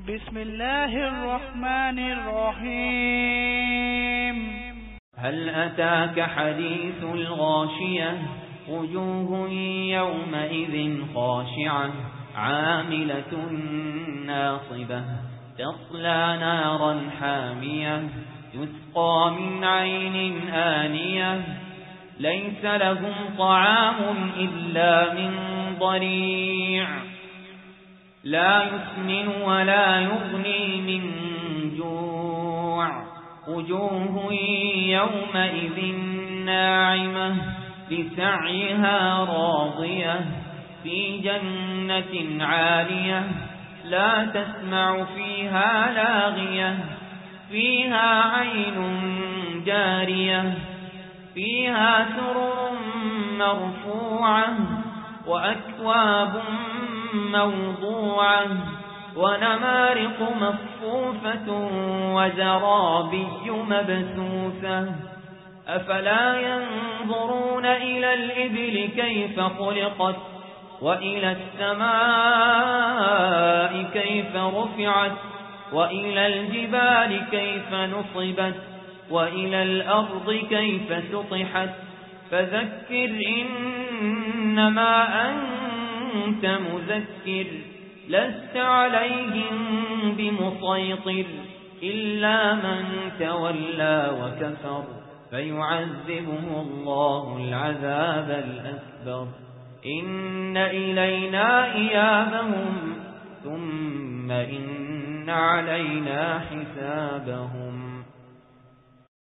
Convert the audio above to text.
بسم الله الرحمن الرحيم. هل أتاك حديث الغاشية وجوه يومئذ خاشعة عاملة ناصبة تصلى نارا حامية تسقى من عين آنية ليس لهم طعام إلا من ضريع لا يسمن ولا يغني من جوع وجوه يومئذ ناعمة لسعيها راضية في جنة عالية لا تسمع فيها لاغية فيها عين جارية فيها سرر مرفوعة وأكواب موضوعة ونمارق مصفوفة وزرابي مبثوثة أفلا ينظرون إلى الإبل كيف خلقت وإلى السماء كيف رفعت وإلى الجبال كيف نصبت وإلى الأرض كيف سطحت فذكر إنما أنت مذكر لست عليهم بمسيطر إلا من تولى وكفر فيعذبه الله العذاب الأكبر إن إلينا إيابهم ثم إن علينا حسابهم.